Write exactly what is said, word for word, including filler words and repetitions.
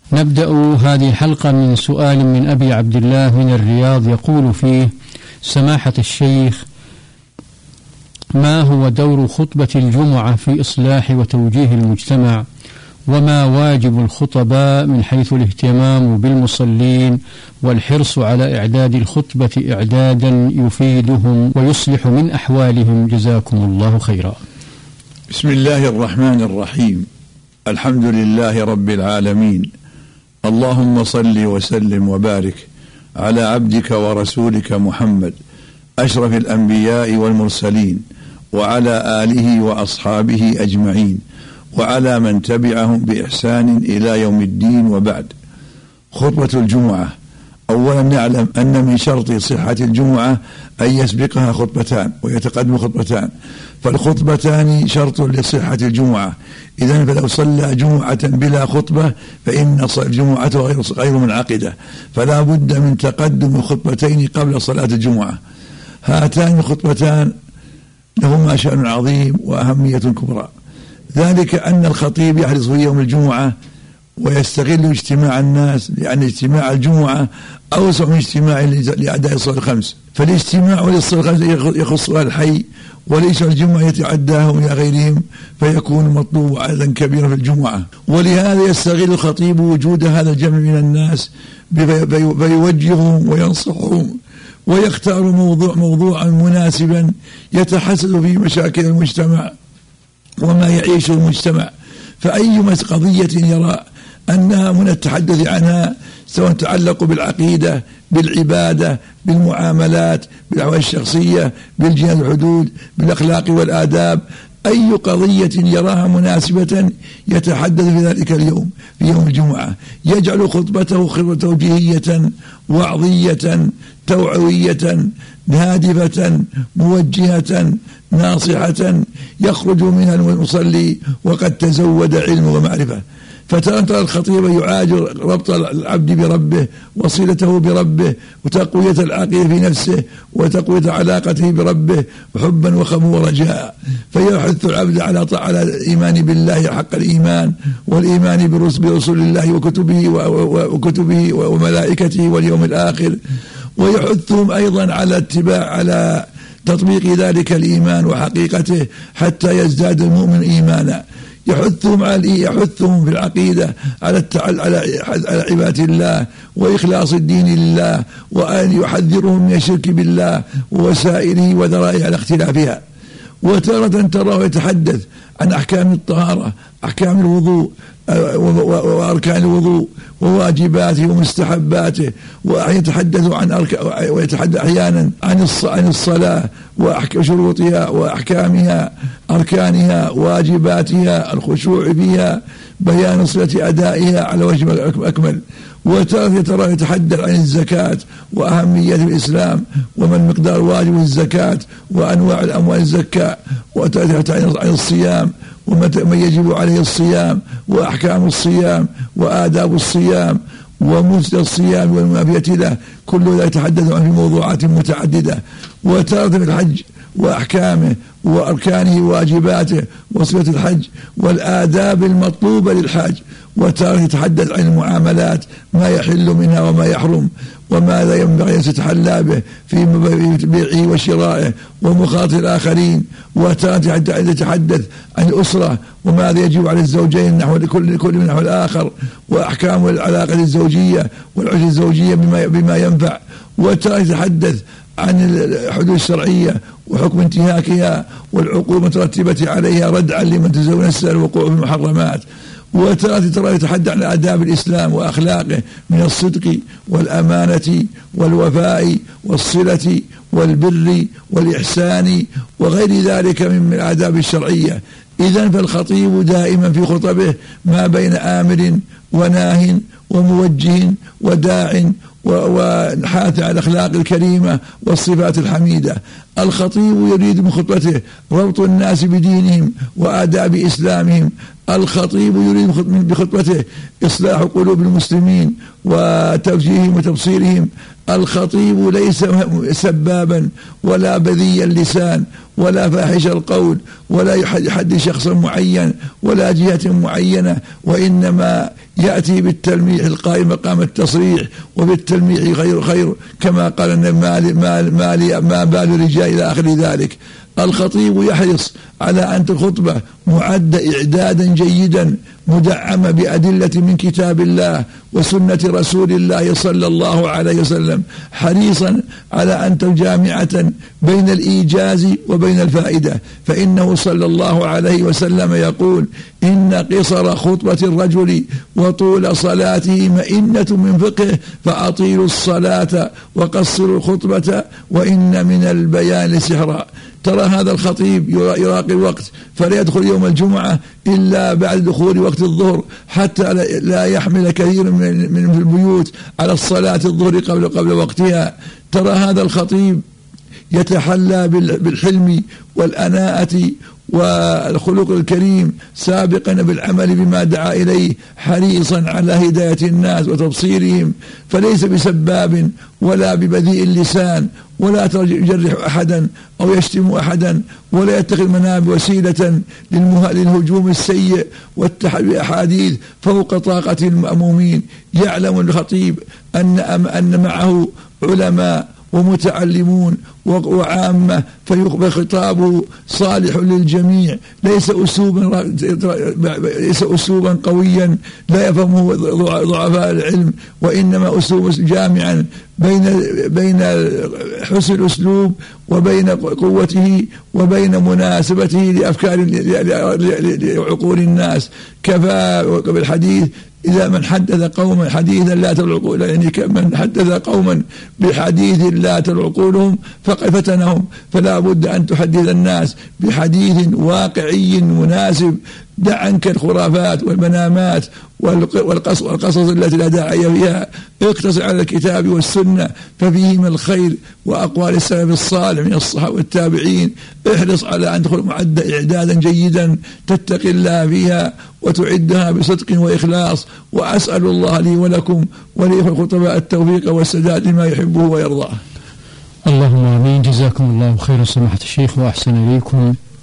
نبدأ هذه الحلقة من سؤال من أبي عبد الله من الرياض، يقول فيه: سماحة الشيخ، ما هو دور خطبة الجمعة في إصلاح وتوجيه المجتمع؟ وما واجب الخطباء من حيث الاهتمام بالمصلين والحرص على إعداد الخطبة إعدادا يفيدهم ويصلح من أحوالهم؟ جزاكم الله خيرا. بسم الله الرحمن الرحيم. الحمد لله رب العالمين، اللهم صل وسلم وبارك على عبدك ورسولك محمد أشرف الأنبياء والمرسلين، وعلى آله وأصحابه أجمعين، وعلى من تبعهم بإحسان إلى يوم الدين. وبعد. خطبة الجمعة، أولا نعلم أن من شرط صحة الجمعة أن يسبقها خطبتان ويتقدم خطبتان، فالخطبتان شرط لصحة الجمعة. إذن فلو صلى جمعة بلا خطبة فإن الجمعة غير منعقدة، فلا بد من تقدم خطبتين قبل صلاة الجمعة. هاتان الخطبتان لهما شأن عظيم وأهمية كبرى، ذلك أن الخطيب يحرص في يوم الجمعة ويستغل اجتماع الناس، لأن اجتماع الجمعة أوسع من اجتماع لأداء الصلاة الخمس، فالاجتماع للصلاة الخمس يخصها الحي، وليس الجمعة يتعداهم إلى غيرهم، فيكون مطلوب عددا كبيرا في الجمعة. ولهذا يستغل الخطيب وجود هذا الجمع من الناس فيوجههم وينصحهم ويختار موضوع موضوعا مناسبا يتحسن في مشاكل المجتمع وما يعيش المجتمع. فأي قضية يرى أنها من التحدث عنها، سواء تعلق بالعقيدة، بالعبادة، بالمعاملات، بالأحوال الشخصية، بالجهاد الحدود، بالأخلاق والآداب، أي قضية يراها مناسبة يتحدث في ذلك اليوم في يوم الجمعة، يجعل خطبته خطبة توجيهية وعظية توعوية هادفة موجهة ناصحة، يخرج منها المصلي وقد تزود علم ومعرفة. فترى الخطيب يعاجر ربط العبد بربه وصلته بربه وتقوية العقيدة في نفسه وتقوية علاقته بربه وحبا وخوفا ورجاء، فيحث العبد على على الإيمان بالله حق الإيمان، والإيمان برسل الله وكتبه وكتبه وملائكته واليوم الآخر، ويحثهم أيضا على اتباع على تطبيق ذلك الإيمان وحقيقته حتى يزداد المؤمن إيمانا. يحثهم على يحثهم في العقيدة على على على عبادة الله وإخلاص الدين لله، وأن يحذرهم من الشرك بالله ووسائله وذرائع اختلافها. وتارة تراه يتحدث عن أحكام الطهارة، أحكام الوضوء وأركان الوضوء وواجباته ومستحباته، ويتحدث عن أرك... ويتحدث أحيانا عن عن الصلاة وشروطها وأحكامها، أركانها، واجباتها، الخشوع فيها، بيان صلة أدائها على وجه أكمل. وترى يتحدث عن الزكاة وأهمية الإسلام ومن مقدار واجب الزكاة وأنواع الأموال الزكاة، وتحدث عن الصيام ومن يجب عليه الصيام وأحكام الصيام وآداب الصيام ومثل الصيام والمعافية له. كل ذلك يتحدث عن في موضوعات متعددة. وتارة في الحج وأحكامه وأركانه وواجباته وصفة الحج والآداب المطلوبة للحج. وتارة يتحدث عن المعاملات، ما يحل منها وما يحرم وماذا ينبغي أن تتحلى به في بيعه وشرائه ومخاطر الآخرين. وتارة يتحدث عن الأسرة وماذا يجب على الزوجين نحو كل كل من نحو الآخر، وأحكام العلاقة الزوجية والعشرة الزوجية بما بما ينفع. وتارة يتحدث عن الحدود الشرعية وحكم انتهاكها والعقوبة المترتبة عليها ردعا لمن تزاول نفسه الوقوع في المحرمات. وترى ترى يتحدث عن آداب الإسلام وأخلاقه من الصدق والأمانة والوفاء والصلة والبر والإحسان وغير ذلك من الآداب الشرعية. إذن فالخطيب دائما في خطبه ما بين آمر وناه وموجه وداع وحاث على الأخلاق الكريمة والصفات الحميدة. الخطيب يريد من خطبته ربط الناس بدينهم وآداب إسلامهم. الخطيب يريد بخطبته إصلاح قلوب المسلمين وتوجيههم وتبصيرهم. الخطيب ليس سبابا ولا بذي اللسان ولا فاحش القول ولا يحدي شخصا معين ولا جهة معينة، وإنما يأتي بالتلميح القائم مقام التصريح، وبالتلميح خير خير كما قال النبي ما, ما, ما, ما بال الرجال إلى آخر ذلك. الخطيب يحرص على أن الخطبة معدة إعدادا جيدا مدعمة بأدلة من كتاب الله وسنة رسول الله صلى الله عليه وسلم، حريصا على أن تكون جامعة بين الإيجاز وبين الفائدة، فإنه صلى الله عليه وسلم يقول: إن قصر خطبة الرجل وطول صلاته مئنة من فقهه، فأطيلوا الصلاة وقصروا الخطبة وإن من البيان سحرا. ترى هذا الخطيب يراقب الوقت فلا يدخل يوم الجمعة إلا بعد دخول وقت الظهر حتى لا يحمل كثير من البيوت على الصلاة الظهر قبل قبل وقتها. ترى هذا الخطيب يتحلى بالحلم والأناءة والخلق الكريم سابقا بالعمل بما دعا إليه، حريصا على هداية الناس وتبصيرهم، فليس بسباب ولا ببذيء اللسان ولا يجرح أحدا أو يشتم أحدا ولا يتخذ مناب وسيلة للهجوم السيء والأحاديث فوق طاقة المأمومين. يعلم الخطيب أن أن معه علماء ومتعلمون وعامة، فيقبل خطابه صالح للجميع، ليس أسلوبا ليس أسلوبا قويا لا يفهمه ضعفاء العلم، وإنما أسلوب جامعا بين بين حسن الأسلوب وبين قوته وبين مناسبته لأفكار لعقول الناس. كفى بالحديث إذا من حدث قوما حديثا لا تلعقول، يعني من حدث قوما بحديث لا تلعقولهم فقد فتنهم. فلا بد أن تحدث الناس بحديث واقعي مناسب، دع عنك الخرافات والمنامات والقصص, والقصص التي لا داعي فيها، اقتصر على الكتاب والسنة ففيهما الخير وأقوال السلف الصالح من الصحابة والتابعين. احرص على أن تدخل معدة إعدادا جيدا تتقي الله فيها وتعدها بصدق وإخلاص. وأسأل الله لي ولكم ولي الخطباء التوفيق والسداد لما يحبه ويرضاه. اللهم آمين. جزاكم الله خيرا سماحة الشيخ وأحسن إليكم.